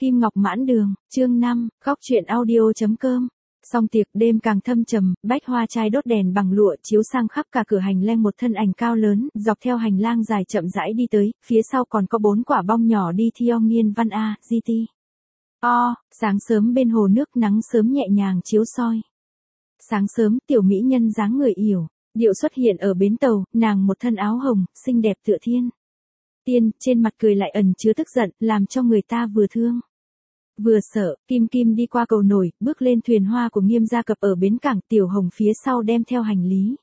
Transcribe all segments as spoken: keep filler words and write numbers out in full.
Kim Ngọc Mãn Đường, chương năm, góc truyện audio.com. Xong tiệc đêm càng thâm trầm, bách hoa trai đốt đèn bằng lụa chiếu sang khắp cả cửa hành lang, một thân ảnh cao lớn, dọc theo hành lang dài chậm rãi đi tới, phía sau còn có bốn quả bong nhỏ đi theo nghiên văn A, giê tê. O, sáng sớm bên hồ nước nắng sớm nhẹ nhàng chiếu soi. Sáng sớm tiểu mỹ nhân dáng người yểu, điệu xuất hiện ở bến tàu, nàng một thân áo hồng, xinh đẹp tựa thiên tiên, trên mặt cười lại ẩn chứa tức giận, làm cho người ta vừa thương vừa sợ. Kim Kim đi qua cầu nổi, bước lên thuyền hoa của Nghiêm gia cập ở bến cảng, Tiểu Hồng phía sau đem theo hành lý,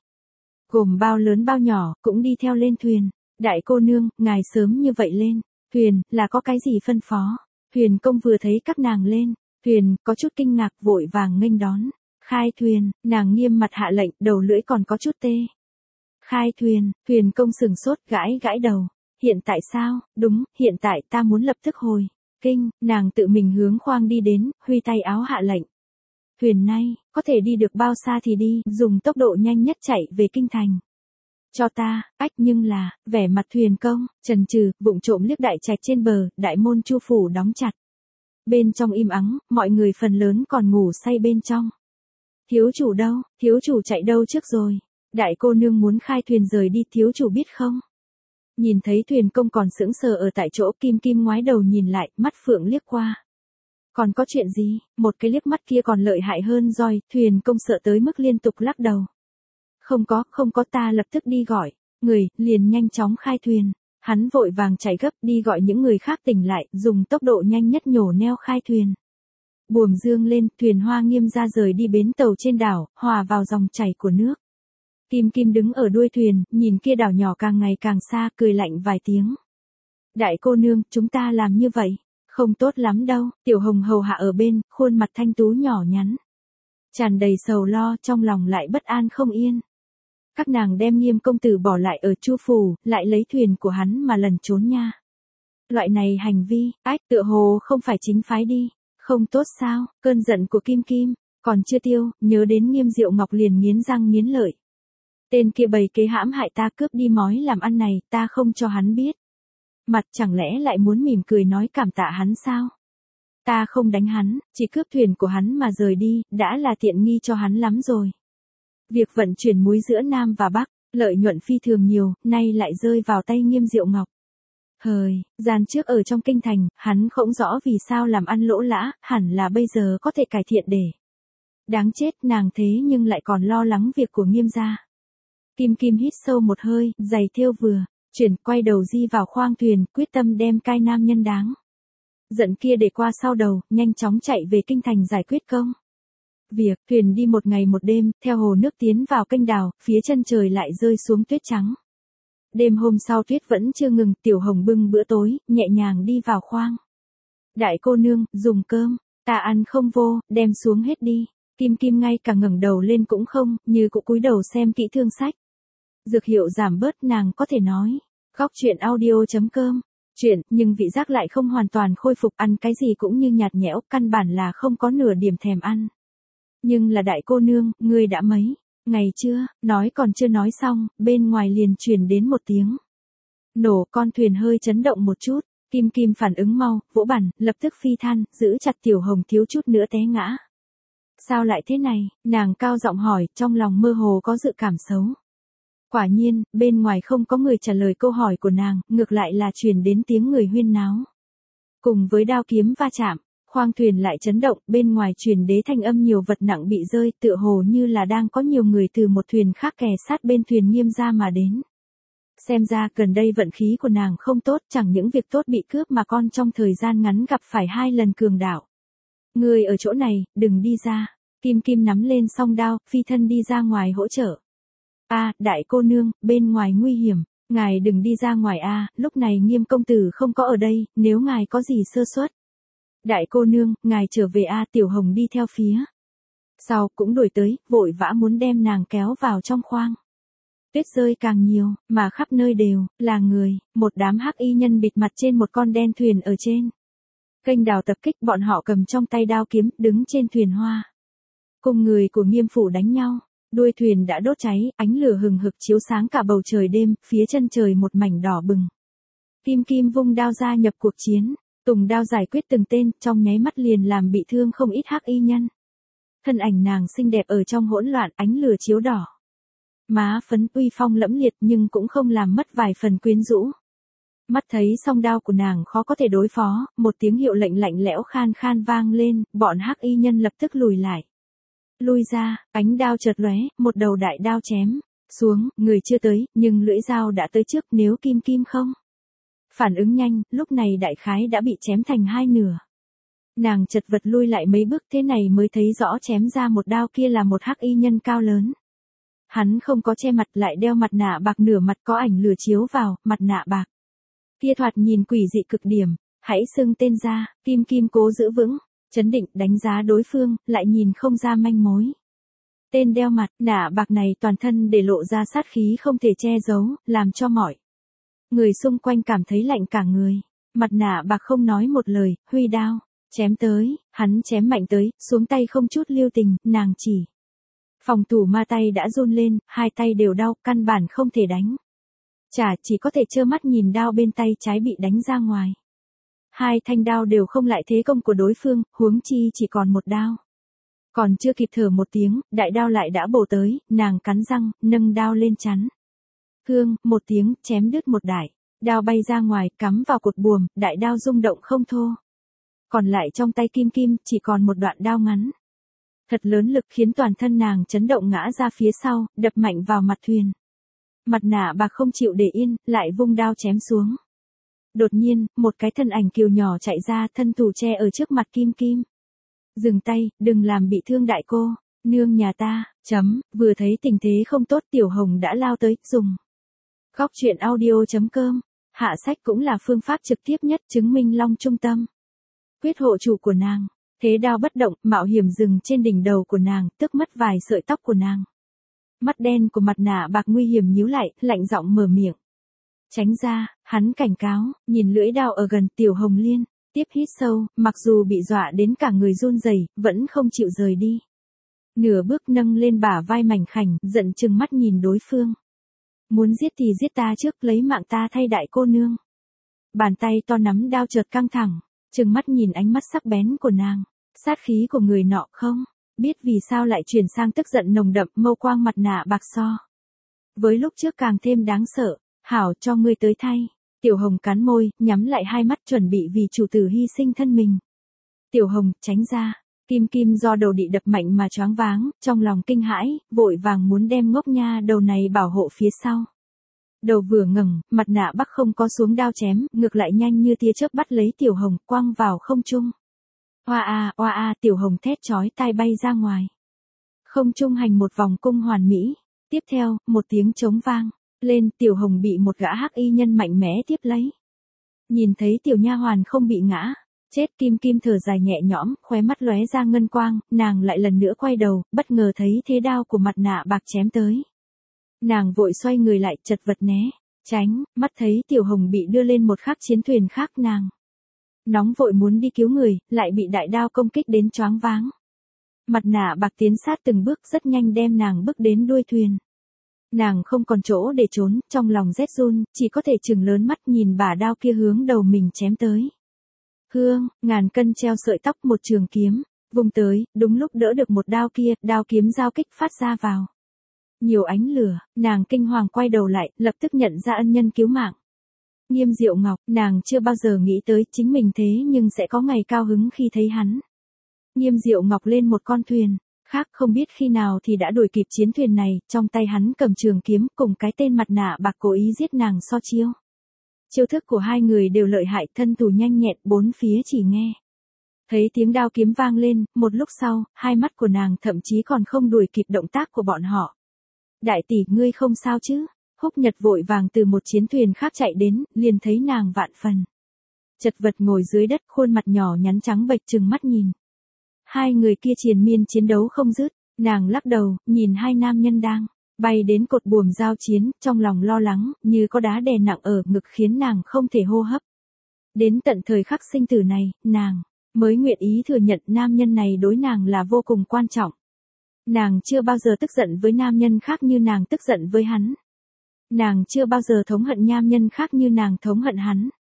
gồm bao lớn bao nhỏ, cũng đi theo lên thuyền. Đại cô nương, ngài sớm như vậy lên thuyền, là có cái gì phân phó? Thuyền công vừa thấy các nàng lên thuyền, có chút kinh ngạc, vội vàng nghênh đón. Khai thuyền, nàng nghiêm mặt hạ lệnh, đầu lưỡi còn có chút tê. Khai thuyền, thuyền công sừng sốt, gãi gãi đầu. Hiện tại sao? Đúng, hiện tại ta muốn lập tức hồi kinh. Nàng tự mình hướng khoang đi đến, huy tay áo hạ lệnh. Thuyền này, có thể đi được bao xa thì đi, dùng tốc độ nhanh nhất chạy về kinh thành. Cho ta, ách. Nhưng là, vẻ mặt thuyền công, chần chừ, vụng trộm liếc đại trạch trên bờ, đại môn chu phủ đóng chặt. Bên trong im ắng, mọi người phần lớn còn ngủ say bên trong. Thiếu chủ đâu? Thiếu chủ chạy đâu trước rồi? Đại cô nương muốn khai thuyền rời đi, thiếu chủ biết không? Nhìn thấy thuyền công còn sững sờ ở tại chỗ, Kim Kim ngoái đầu nhìn lại, mắt phượng liếc qua. Còn có chuyện gì? Một cái liếc mắt kia còn lợi hại hơn roi. Thuyền công sợ tới mức liên tục lắc đầu. Không có, không có, ta lập tức đi gọi người, liền nhanh chóng khai thuyền. Hắn vội vàng chạy gấp đi gọi những người khác tỉnh lại, dùng tốc độ nhanh nhất nhổ neo khai thuyền. Buồm dương lên, thuyền hoa Nghiêm gia rời đi bến tàu trên đảo, hòa vào dòng chảy của nước. Kim Kim đứng ở đuôi thuyền, nhìn kia đảo nhỏ càng ngày càng xa, cười lạnh vài tiếng. Đại cô nương, chúng ta làm như vậy, không tốt lắm đâu. Tiểu Hồng hầu hạ ở bên, khuôn mặt thanh tú nhỏ nhắn, tràn đầy sầu lo, trong lòng lại bất an không yên. Các nàng đem Nghiêm công tử bỏ lại ở Chu phủ, lại lấy thuyền của hắn mà lẩn trốn nha. Loại này hành vi, ách, tựa hồ không phải chính phái đi. Không tốt sao? Cơn giận của Kim Kim còn chưa tiêu, nhớ đến Nghiêm Diệu Ngọc liền nghiến răng nghiến lợi. Tên kia bày kế hãm hại ta, cướp đi mói làm ăn này, ta không cho hắn biết. Mặt chẳng lẽ lại muốn mỉm cười nói cảm tạ hắn sao? Ta không đánh hắn, chỉ cướp thuyền của hắn mà rời đi, đã là tiện nghi cho hắn lắm rồi. Việc vận chuyển muối giữa Nam và Bắc, lợi nhuận phi thường nhiều, nay lại rơi vào tay Nghiêm Diệu Ngọc. Hời, gian trước ở trong kinh thành, hắn không rõ vì sao làm ăn lỗ lã, hẳn là bây giờ có thể cải thiện để. Đáng chết, nàng thế nhưng lại còn lo lắng việc của Nghiêm gia. Kim Kim hít sâu một hơi, giày thêu vừa chuyển, quay đầu di vào khoang thuyền, quyết tâm đem cai nam nhân đáng giận kia để qua sau đầu, nhanh chóng chạy về kinh thành giải quyết công việc. Thuyền đi một ngày một đêm, theo hồ nước tiến vào kênh đào, phía chân trời lại rơi xuống tuyết trắng. Đêm hôm sau tuyết vẫn chưa ngừng, Tiểu Hồng bưng bữa tối, nhẹ nhàng đi vào khoang. Đại cô nương, dùng cơm, ta ăn không vô, đem xuống hết đi. Kim Kim ngay cả ngẩng đầu lên cũng không, như cụ cúi đầu xem kỹ thương sách. Dược hiệu giảm bớt, nàng có thể nói. Góc truyện audio.com. Chuyện, nhưng vị giác lại không hoàn toàn khôi phục, ăn cái gì cũng như nhạt nhẽo, căn bản là không có nửa điểm thèm ăn. Nhưng là đại cô nương, ngươi đã mấy ngày chưa? Nói còn chưa nói xong, bên ngoài liền truyền đến một tiếng nổ, con thuyền hơi chấn động một chút. Kim Kim phản ứng mau, vỗ bàn, lập tức phi than, giữ chặt Tiểu Hồng thiếu chút nữa té ngã. Sao lại thế này? Nàng cao giọng hỏi, trong lòng mơ hồ có dự cảm xấu. Quả nhiên, bên ngoài không có người trả lời câu hỏi của nàng, ngược lại là truyền đến tiếng người huyên náo. Cùng với đao kiếm va chạm, khoang thuyền lại chấn động, bên ngoài truyền đến thanh âm nhiều vật nặng bị rơi, tựa hồ như là đang có nhiều người từ một thuyền khác kè sát bên thuyền Nghiêm gia mà đến. Xem ra gần đây vận khí của nàng không tốt, chẳng những việc tốt bị cướp mà con trong thời gian ngắn gặp phải hai lần cường đảo. Người ở chỗ này, đừng đi ra. Kim Kim nắm lên song đao, phi thân đi ra ngoài hỗ trợ. A, đại cô nương, bên ngoài nguy hiểm, ngài đừng đi ra ngoài a, lúc này Nghiêm công tử không có ở đây, nếu ngài có gì sơ suất. Đại cô nương, ngài trở về a, Tiểu Hồng đi theo phía sau cũng đuổi tới, vội vã muốn đem nàng kéo vào trong khoang. Tuyết rơi càng nhiều, mà khắp nơi đều là người, một đám hắc y nhân bịt mặt trên một con đen thuyền ở trên kênh đào tập kích, bọn họ cầm trong tay đao kiếm, đứng trên thuyền hoa. Cùng người của Nghiêm phủ đánh nhau, đuôi thuyền đã đốt cháy, ánh lửa hừng hực chiếu sáng cả bầu trời đêm, phía chân trời một mảnh đỏ bừng. Kim Kim vung đao ra nhập cuộc chiến. Tùng đao giải quyết từng tên, trong nháy mắt liền làm bị thương không ít hắc y nhân. Thân ảnh nàng xinh đẹp ở trong hỗn loạn, ánh lửa chiếu đỏ. Má phấn uy phong lẫm liệt nhưng cũng không làm mất vài phần quyến rũ. Mắt thấy song đao của nàng khó có thể đối phó, một tiếng hiệu lệnh lạnh lẽo khan khan vang lên, bọn hắc y nhân lập tức lùi lại. Lui ra, ánh đao chợt lóe, một đầu đại đao chém xuống, người chưa tới, nhưng lưỡi dao đã tới trước, nếu Kim Kim không phản ứng nhanh, lúc này đại khái đã bị chém thành hai nửa. Nàng chật vật lui lại mấy bước, thế này mới thấy rõ chém ra một đao kia là một hắc y nhân cao lớn. Hắn không có che mặt, lại đeo mặt nạ bạc, nửa mặt có ảnh lửa chiếu vào, mặt nạ bạc kia thoạt nhìn quỷ dị cực điểm. Hãy xưng tên ra. Kim Kim cố giữ vững, chấn định đánh giá đối phương, lại nhìn không ra manh mối. Tên đeo mặt nạ bạc này toàn thân để lộ ra sát khí không thể che giấu, làm cho mọi người xung quanh cảm thấy lạnh cả người. Mặt nạ bạc không nói một lời, huy đao chém tới, hắn chém mạnh tới, xuống tay không chút lưu tình, nàng chỉ phòng thủ mà tay đã run lên, hai tay đều đau, căn bản không thể đánh. Chả chỉ có thể trơ mắt nhìn đao bên tay trái bị đánh ra ngoài. Hai thanh đao đều không lại thế công của đối phương, huống chi chỉ còn một đao. Còn chưa kịp thở một tiếng, đại đao lại đã bổ tới, nàng cắn răng, nâng đao lên chắn. Cương, một tiếng, chém đứt một đại đao bay ra ngoài, cắm vào cột buồm, đại đao rung động không thô. Còn lại trong tay Kim Kim, chỉ còn một đoạn đao ngắn. Thật lớn lực khiến toàn thân nàng chấn động ngã ra phía sau, đập mạnh vào mặt thuyền. Mặt nạ bạc không chịu để yên, lại vung đao chém xuống. Đột nhiên, một cái thân ảnh kiều nhỏ chạy ra, thân thủ che ở trước mặt Kim Kim. Dừng tay, đừng làm bị thương đại cô, nương nhà ta, chấm, vừa thấy tình thế không tốt Tiểu Hồng đã lao tới, dùng. Góc truyện audio.com, hạ sách cũng là phương pháp trực tiếp nhất chứng minh Long trung tâm. Quyết hộ chủ của nàng, thế đao bất động, mạo hiểm dừng trên đỉnh đầu của nàng, tức mất vài sợi tóc của nàng. Mắt đen của mặt nạ bạc nguy hiểm nhíu lại, lạnh giọng mở miệng. Tránh ra, hắn cảnh cáo, nhìn lưỡi đao ở gần Tiểu Hồng liên, tiếp hít sâu, mặc dù bị dọa đến cả người run rẩy, vẫn không chịu rời đi. Nửa bước nâng lên bả vai mảnh khảnh, giận chừng mắt nhìn đối phương. Muốn giết thì giết ta trước, lấy mạng ta thay đại cô nương. Bàn tay to nắm đao chợt căng thẳng, chừng mắt nhìn ánh mắt sắc bén của nàng, sát khí của người nọ không biết vì sao lại chuyển sang tức giận nồng đậm, mâu quang mặt nạ bạc so với lúc trước càng thêm đáng sợ. Hảo, cho ngươi tới thay. Tiểu Hồng cắn môi, nhắm lại hai mắt chuẩn bị vì chủ tử hy sinh thân mình. Tiểu Hồng, tránh ra. Kim Kim do đầu đị đập mạnh mà choáng váng, trong lòng kinh hãi, vội vàng muốn đem ngốc nha đầu này bảo hộ phía sau. Đầu vừa ngẩng, mặt nạ bắc không có xuống đao chém, ngược lại nhanh như tia chớp bắt lấy Tiểu Hồng, quăng vào không trung. Oa a, oa a, Tiểu Hồng thét chói tai bay ra ngoài. Không trung hành một vòng cung hoàn mỹ. Tiếp theo, một tiếng trống vang lên, Tiểu Hồng bị một gã hắc y nhân mạnh mẽ tiếp lấy. Nhìn thấy tiểu nha hoàn không bị ngã chết, Kim Kim thở dài nhẹ nhõm, khóe mắt lóe ra ngân quang, nàng lại lần nữa quay đầu, bất ngờ thấy thế đao của mặt nạ bạc chém tới. Nàng vội xoay người lại, chật vật né tránh, mắt thấy Tiểu Hồng bị đưa lên một khắc chiến thuyền khác, nàng nóng vội muốn đi cứu người, lại bị đại đao công kích đến choáng váng. Mặt nạ bạc tiến sát từng bước, rất nhanh đem nàng bước đến đuôi thuyền. Nàng không còn chỗ để trốn, trong lòng rét run, chỉ có thể trừng lớn mắt nhìn bả đao kia hướng đầu mình chém tới. Hương, ngàn cân treo sợi tóc, một trường kiếm vung tới, đúng lúc đỡ được một đao kia, đao kiếm giao kích phát ra vào nhiều ánh lửa, nàng kinh hoàng quay đầu lại, lập tức nhận ra ân nhân cứu mạng. Nghiêm Diệu Ngọc, nàng chưa bao giờ nghĩ tới chính mình thế nhưng sẽ có ngày cao hứng khi thấy hắn. Nghiêm Diệu Ngọc lên một con thuyền khác, không biết khi nào thì đã đuổi kịp chiến thuyền này, trong tay hắn cầm trường kiếm, cùng cái tên mặt nạ bạc cố ý giết nàng so chiêu. Chiêu thức của hai người đều lợi hại, thân thủ nhanh nhẹn, bốn phía chỉ nghe thấy tiếng đao kiếm vang lên, một lúc sau, hai mắt của nàng thậm chí còn không đuổi kịp động tác của bọn họ. Đại tỷ, ngươi không sao chứ? Húc Nhật vội vàng từ một chiến thuyền khác chạy đến, liền thấy nàng vạn phần chật vật ngồi dưới đất, khuôn mặt nhỏ nhắn trắng bệch trừng mắt nhìn. Hai người kia triền miên chiến đấu không dứt, nàng lắc đầu, nhìn hai nam nhân đang bay đến cột buồm giao chiến, trong lòng lo lắng, như có đá đè nặng ở ngực khiến nàng không thể hô hấp. Đến tận thời khắc sinh tử này, nàng mới nguyện ý thừa nhận nam nhân này đối nàng là vô cùng quan trọng. Nàng chưa bao giờ tức giận với nam nhân khác như nàng tức giận với hắn. Nàng chưa bao giờ thống hận nam nhân khác như nàng thống hận hắn.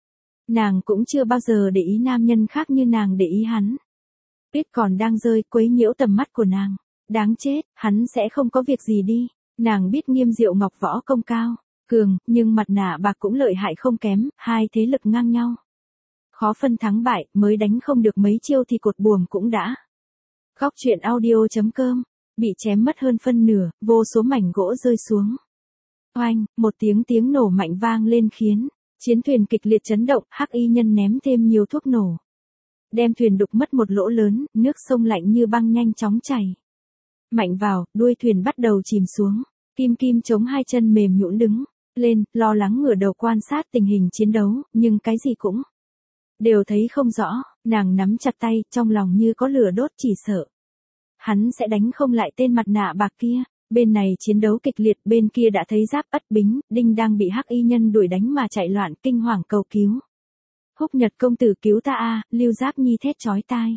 Nàng cũng chưa bao giờ để ý nam nhân khác như nàng để ý hắn. Tuyết còn đang rơi quấy nhiễu tầm mắt của nàng. Đáng chết, hắn sẽ không có việc gì đi. Nàng biết Nghiêm Diệu Ngọc võ công cao, cường, nhưng mặt nạ bạc cũng lợi hại không kém, hai thế lực ngang nhau. Khó phân thắng bại, mới đánh không được mấy chiêu thì cột buồm cũng đã. Góc truyện audio.com, bị chém mất hơn phân nửa, vô số mảnh gỗ rơi xuống. Oanh, một tiếng tiếng nổ mạnh vang lên khiến chiến thuyền kịch liệt chấn động, hắc y nhân ném thêm nhiều thuốc nổ. Đem thuyền đục mất một lỗ lớn, nước sông lạnh như băng nhanh chóng chảy. Mạnh vào, đuôi thuyền bắt đầu chìm xuống. Kim Kim chống hai chân mềm nhũn đứng lên, lo lắng ngửa đầu quan sát tình hình chiến đấu, nhưng cái gì cũng đều thấy không rõ. Nàng nắm chặt tay, trong lòng như có lửa đốt, chỉ sợ hắn sẽ đánh không lại tên mặt nạ bạc kia. Bên này chiến đấu kịch liệt, bên kia đã thấy Giáp Ất Bính, Đinh đang bị hắc y nhân đuổi đánh mà chạy loạn, kinh hoàng cầu cứu. Húc Nhật công tử cứu ta a, Lưu Giáp Nhi thét chói tai.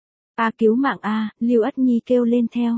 A cứu mạng a, Lưu Ất Nhi kêu lên theo.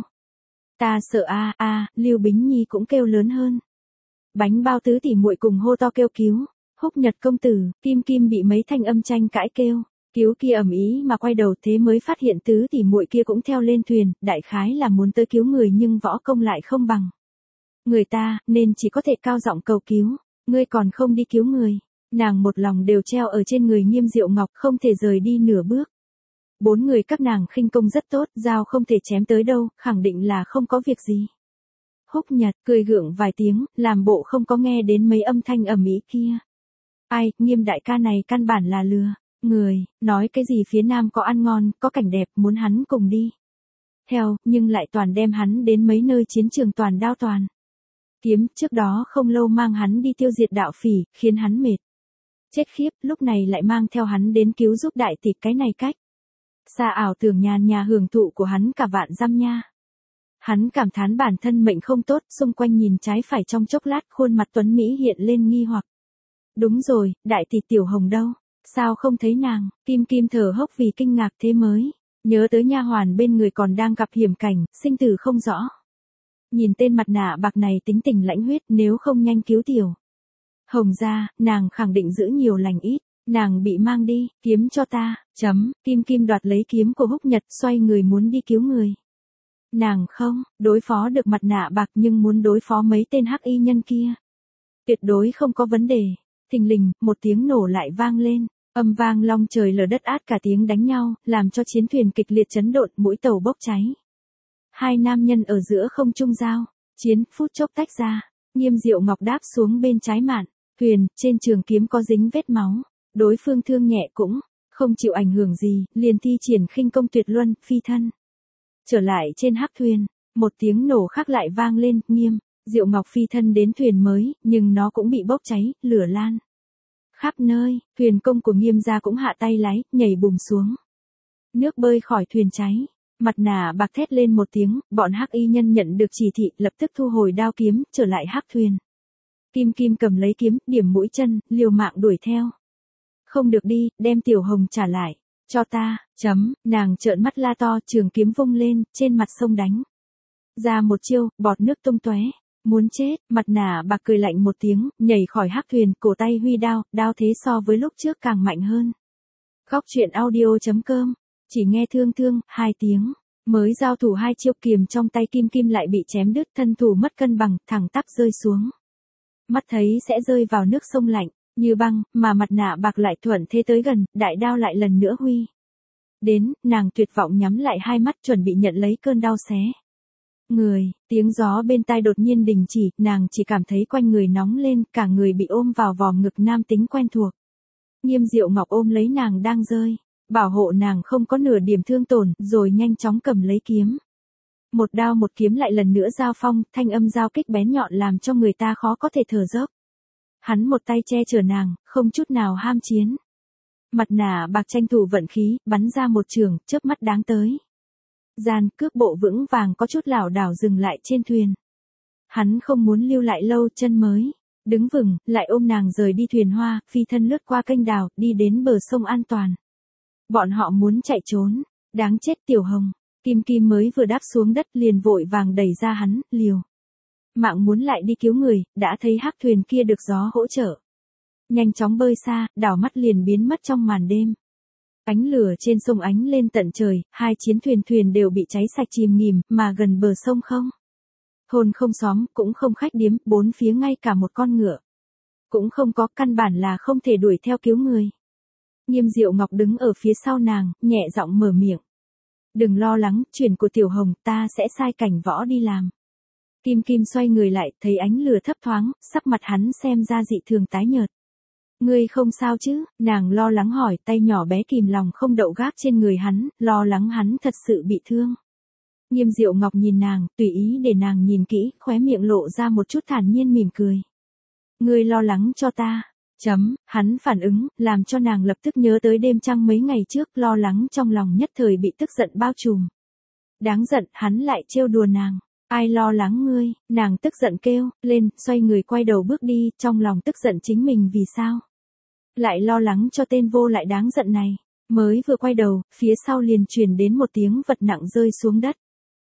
Ta sợ a a, Lưu Bính Nhi cũng kêu lớn hơn. Bánh bao tứ tỷ muội cùng hô to kêu cứu. Húc Nhật công tử, Kim Kim bị mấy thanh âm tranh cãi kêu cứu kia ầm ĩ mà quay đầu, thế mới phát hiện tứ tỷ muội kia cũng theo lên thuyền, đại khái là muốn tới cứu người nhưng võ công lại không bằng người ta, nên chỉ có thể cao giọng cầu cứu. Ngươi còn không đi cứu người. Nàng một lòng đều treo ở trên người Nghiêm Diệu Ngọc, không thể rời đi nửa bước. Bốn người các nàng khinh công rất tốt, dao không thể chém tới đâu, khẳng định là không có việc gì. Húc Nhật cười gượng vài tiếng, làm bộ không có nghe đến mấy âm thanh ầm ĩ kia. Ai, Nghiêm đại ca này căn bản là lừa người, nói cái gì phía nam có ăn ngon, có cảnh đẹp, muốn hắn cùng đi theo, nhưng lại toàn đem hắn đến mấy nơi chiến trường toàn đao toàn kiếm, trước đó không lâu mang hắn đi tiêu diệt đạo phỉ, khiến hắn mệt chết khiếp, lúc này lại mang theo hắn đến cứu giúp đại tỷ, cái này cách xa ảo tưởng nhàn nhà hưởng thụ của hắn cả vạn dăm nha. Hắn cảm thán bản thân mệnh không tốt, xung quanh nhìn trái phải trong chốc lát, khuôn mặt tuấn Mỹ hiện lên nghi hoặc. Đúng rồi, đại tỷ Tiểu Hồng đâu? Sao không thấy nàng? Kim Kim thở hốc vì kinh ngạc, thế mới nhớ tới nha hoàn bên người còn đang gặp hiểm cảnh, sinh tử không rõ. Nhìn tên mặt nạ bạc này tính tình lãnh huyết, nếu không nhanh cứu Tiểu Hồng ra, nàng khẳng định giữ nhiều lành ít. Nàng bị mang đi, kiếm cho ta, chấm, Kim Kim đoạt lấy kiếm của Húc Nhật, xoay người muốn đi cứu người. Nàng không, đối phó được mặt nạ bạc nhưng muốn đối phó mấy tên hắc y nhân kia. Tuyệt đối không có vấn đề. Thình lình, một tiếng nổ lại vang lên, âm vang long trời lở đất, át cả tiếng đánh nhau, làm cho chiến thuyền kịch liệt chấn động, mũi tàu bốc cháy. Hai nam nhân ở giữa không trung giao, chiến, phút chốc tách ra, Nghiêm Diệu Ngọc đáp xuống bên trái mạn, thuyền, trên trường kiếm có dính vết máu. Đối phương thương nhẹ cũng không chịu ảnh hưởng gì, liền thi triển khinh công tuyệt luân, phi thân. Trở lại trên hắc thuyền, một tiếng nổ khác lại vang lên, Nghiêm Diệu Ngọc phi thân đến thuyền mới, nhưng nó cũng bị bốc cháy, lửa lan khắp nơi, thuyền công của Nghiêm gia cũng hạ tay lái, nhảy bùm xuống. Nước bơi khỏi thuyền cháy, mặt nạ bạc thét lên một tiếng, bọn hắc y nhân nhận được chỉ thị, lập tức thu hồi đao kiếm, trở lại hắc thuyền. Kim Kim cầm lấy kiếm, điểm mũi chân, liều mạng đuổi theo. Không được đi, đem Tiểu Hồng trả lại, cho ta, chấm, nàng trợn mắt la to, trường kiếm vung lên, trên mặt sông đánh ra một chiêu, bọt nước tung tóe, muốn chết, mặt nạ bạc cười lạnh một tiếng, nhảy khỏi hắc thuyền, cổ tay huy đao, đao thế so với lúc trước càng mạnh hơn. Góc truyện audio.com, chỉ nghe thương thương, hai tiếng, mới giao thủ hai chiêu, kiềm trong tay Kim Kim lại bị chém đứt, thân thủ mất cân bằng, thẳng tắp rơi xuống. Mắt thấy sẽ rơi vào nước sông lạnh như băng, mà mặt nạ bạc lại thuận thế tới gần, đại đao lại lần nữa huy đến, nàng tuyệt vọng nhắm lại hai mắt, chuẩn bị nhận lấy cơn đau xé người. Tiếng gió bên tai đột nhiên đình chỉ, nàng chỉ cảm thấy quanh người nóng lên, cả người bị ôm vào vòng ngực nam tính quen thuộc. Nghiêm Diệu Ngọc ôm lấy nàng đang rơi, bảo hộ nàng không có nửa điểm thương tổn, rồi nhanh chóng cầm lấy kiếm. Một đao một kiếm lại lần nữa giao phong, thanh âm giao kích bén nhọn làm cho người ta khó có thể thở dốc. Hắn một tay che chở nàng, không chút nào ham chiến. Mặt nạ bạc tranh thủ vận khí, bắn ra một trường, chớp mắt đáng tới. Gian, cước bộ vững vàng có chút lảo đảo dừng lại trên thuyền. Hắn không muốn lưu lại lâu, chân mới đứng vững, lại ôm nàng rời đi thuyền hoa, phi thân lướt qua kênh đào, đi đến bờ sông an toàn. Bọn họ muốn chạy trốn, đáng chết Tiểu Hồng. Kim Kim mới vừa đáp xuống đất liền vội vàng đẩy ra hắn, liều mạng muốn lại đi cứu người, đã thấy hắc thuyền kia được gió hỗ trợ. nhanh chóng bơi xa, đảo mắt liền biến mất trong màn đêm. Ánh lửa trên sông ánh lên tận trời, hai chiến thuyền thuyền đều bị cháy sạch chìm nghỉm, mà gần bờ sông không thôn không xóm, cũng không khách điếm, bốn phía ngay cả một con ngựa cũng không có, căn bản là không thể đuổi theo cứu người. Nghiêm Diệu Ngọc đứng ở phía sau nàng, nhẹ giọng mở miệng. Đừng lo lắng, chuyện của Tiểu Hồng ta sẽ sai Cảnh Võ đi làm. Kim Kim xoay người lại, thấy ánh lửa thấp thoáng, sắc mặt hắn xem ra dị thường tái nhợt. Ngươi không sao chứ? Nàng lo lắng hỏi, tay nhỏ bé kìm lòng không đậu gác trên người hắn, lo lắng hắn thật sự bị thương. Nghiêm Diệu Ngọc nhìn nàng, tùy ý để nàng nhìn kỹ, khóe miệng lộ ra một chút thản nhiên mỉm cười. Ngươi lo lắng cho ta. Chấm, hắn phản ứng, làm cho nàng lập tức nhớ tới đêm trăng mấy ngày trước, lo lắng trong lòng nhất thời bị tức giận bao trùm. Đáng giận, hắn lại trêu đùa nàng. Ai lo lắng ngươi, nàng tức giận kêu, lên, xoay người quay đầu bước đi, trong lòng tức giận chính mình vì sao. Lại lo lắng cho tên vô lại đáng giận này. Mới vừa quay đầu, phía sau liền truyền đến một tiếng vật nặng rơi xuống đất.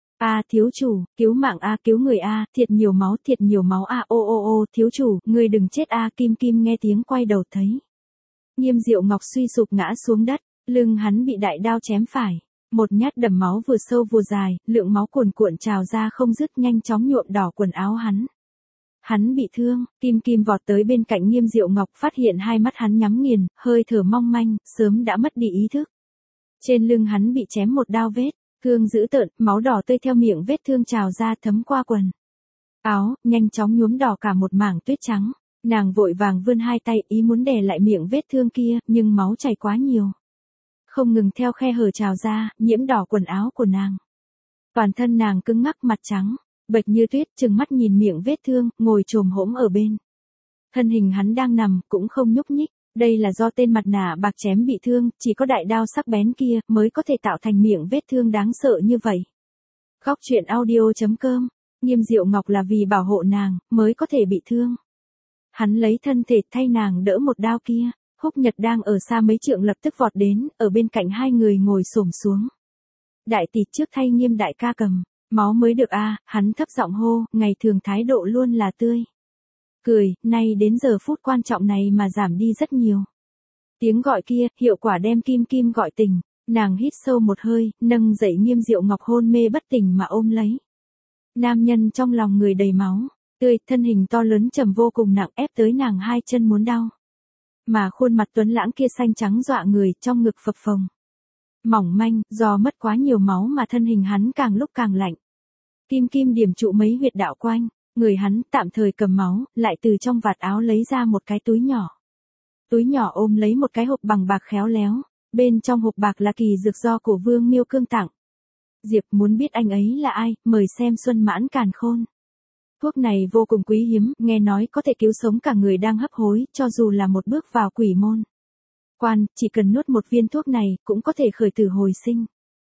A thiếu chủ, cứu mạng A, cứu người A, thiệt nhiều máu, thiệt nhiều máu A, ô ô ô, thiếu chủ, ngươi đừng chết A. Kim Kim nghe tiếng quay đầu thấy Nghiêm Diệu Ngọc suy sụp ngã xuống đất, lưng hắn bị đại đao chém phải, một nhát đầm máu vừa sâu vừa dài, lượng máu cuồn cuộn trào ra không dứt, nhanh chóng nhuộm đỏ quần áo hắn. Hắn bị thương, Kim Kim vọt tới bên cạnh Nghiêm Diệu Ngọc, phát hiện hai mắt hắn nhắm nghiền, hơi thở mong manh, sớm đã mất đi ý thức. Trên lưng hắn bị chém một đao vết thương dữ tợn, máu đỏ tươi theo miệng vết thương trào ra thấm qua quần áo, nhanh chóng nhuốm đỏ cả một mảng tuyết trắng. Nàng vội vàng vươn hai tay, ý muốn đè lại miệng vết thương kia, nhưng máu chảy quá nhiều, không ngừng theo khe hở trào ra, nhiễm đỏ quần áo của nàng. Toàn thân nàng cứng ngắc, mặt trắng bệch như tuyết, trừng mắt nhìn miệng vết thương, ngồi chồm hổm ở bên. Thân hình hắn đang nằm, cũng không nhúc nhích. Đây là do tên mặt nạ bạc chém bị thương, chỉ có đại đao sắc bén kia mới có thể tạo thành miệng vết thương đáng sợ như vậy. Góc truyện audio chấm com. Nghiêm Diệu Ngọc là vì bảo hộ nàng, mới có thể bị thương. Hắn lấy thân thể thay nàng đỡ một đao kia. Húc Nhật đang ở xa mấy trượng lập tức vọt đến, ở bên cạnh hai người ngồi xổm xuống. Đại tỷ, trước thay Nghiêm đại ca cầm máu mới được a. Hắn thấp giọng hô, ngày thường thái độ luôn là tươi cười, nay đến giờ phút quan trọng này mà giảm đi rất nhiều. Tiếng gọi kia, hiệu quả đem Kim Kim gọi tỉnh, nàng hít sâu một hơi, nâng dậy Nghiêm Diệu Ngọc hôn mê bất tỉnh mà ôm lấy. Nam nhân trong lòng người đầy máu tươi, thân hình to lớn trầm vô cùng nặng, ép tới nàng hai chân muốn đau. Mà khuôn mặt tuấn lãng kia xanh trắng dọa người, trong ngực phập phồng. Mỏng manh, do mất quá nhiều máu mà thân hình hắn càng lúc càng lạnh. Kim Kim điểm trụ mấy huyệt đạo quanh người hắn, tạm thời cầm máu, lại từ trong vạt áo lấy ra một cái túi nhỏ. Túi nhỏ ôm lấy một cái hộp bằng bạc khéo léo, bên trong hộp bạc là kỳ dược do cổ Vương Miêu Cương tặng. Diệp muốn biết anh ấy là ai, mời xem Xuân Mãn Càn Khôn. Thuốc này vô cùng quý hiếm, nghe nói có thể cứu sống cả người đang hấp hối, cho dù là một bước vào quỷ môn quan, chỉ cần nuốt một viên thuốc này, cũng có thể khởi tử hồi sinh.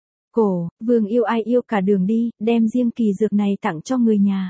Cổ, Vương yêu ai yêu cả đường đi, đem riêng kỳ dược này tặng cho người nhà.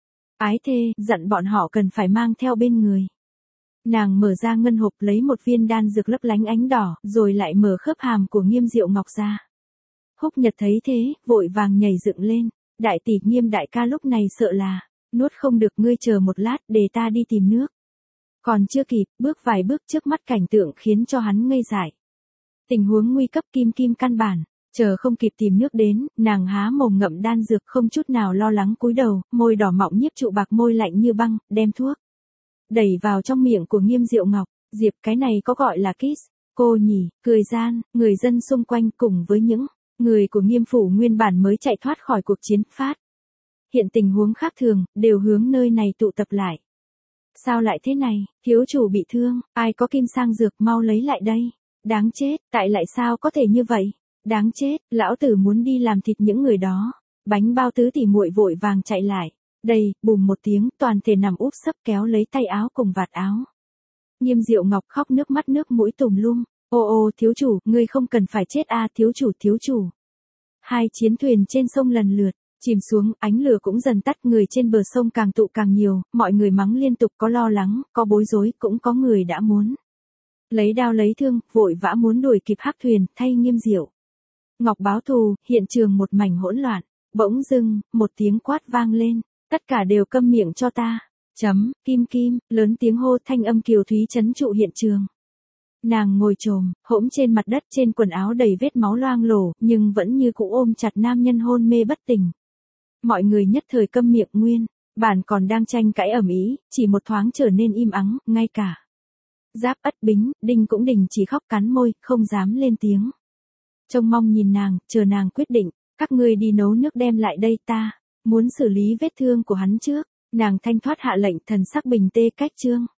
Ái thê, dặn bọn họ cần phải mang theo bên người. Nàng mở ra ngân hộp lấy một viên đan dược lấp lánh ánh đỏ, rồi lại mở khớp hàm của Nghiêm Diệu Ngọc ra. Húc Nhật thấy thế, vội vàng nhảy dựng lên. Đại tỷ, Nghiêm đại ca lúc này sợ là nuốt không được, ngươi chờ một lát, để ta đi tìm nước. Còn chưa kịp, bước vài bước trước mắt cảnh tượng khiến cho hắn ngây dại. Tình huống nguy cấp, Kim Kim căn bản chờ không kịp tìm nước đến, nàng há mồm ngậm đan dược không chút nào lo lắng cúi đầu, môi đỏ mọng nhiếp trụ bạc môi lạnh như băng, đem thuốc đẩy vào trong miệng của Nghiêm Diệu Ngọc. Diệp, cái này có gọi là kiss, cô nhỉ, cười gian, người dân xung quanh cùng với những người của Nghiêm phủ nguyên bản mới chạy thoát khỏi cuộc chiến phát. Hiện tình huống khác thường, đều hướng nơi này tụ tập lại. Sao lại thế này, thiếu chủ bị thương, ai có kim sang dược mau lấy lại đây. Đáng chết, tại lại sao có thể như vậy? Đáng chết, lão tử muốn đi làm thịt những người đó. Bánh bao tứ tỷ muội vội vàng chạy lại. Đây, bùm một tiếng, toàn thể nằm úp sấp kéo lấy tay áo cùng vạt áo. Nghiêm Diệu Ngọc khóc nước mắt nước mũi tùm lum. Ô ô, thiếu chủ, ngươi không cần phải chết a, thiếu chủ, thiếu chủ. Hai chiến thuyền trên sông lần lượt chìm xuống, ánh lửa cũng dần tắt, người trên bờ sông càng tụ càng nhiều, mọi người mắng liên tục, có lo lắng, có bối rối, cũng có người đã muốn lấy đao lấy thương, vội vã muốn đuổi kịp hắc thuyền, thay Nghiêm Diệu Ngọc báo thù. Hiện trường một mảnh hỗn loạn. Bỗng dưng, một tiếng quát vang lên, tất cả đều câm miệng cho ta. Chấm, Kim Kim, lớn tiếng hô, thanh âm kiều thúy trấn trụ hiện trường. Nàng ngồi chồm, hỗn trên mặt đất, trên quần áo đầy vết máu loang lổ, nhưng vẫn như cũ ôm chặt nam nhân hôn mê bất tỉnh. Mọi người nhất thời câm miệng nguyên, bản còn đang tranh cãi ầm ĩ, chỉ một thoáng trở nên im ắng, ngay cả Giáp Ất Bính, Đinh cũng đình chỉ khóc cắn môi, không dám lên tiếng. Trông mong nhìn nàng, chờ nàng quyết định, các ngươi đi nấu nước đem lại đây, ta muốn xử lý vết thương của hắn trước. Nàng thanh thoát hạ lệnh, thần sắc bình tê cách trương.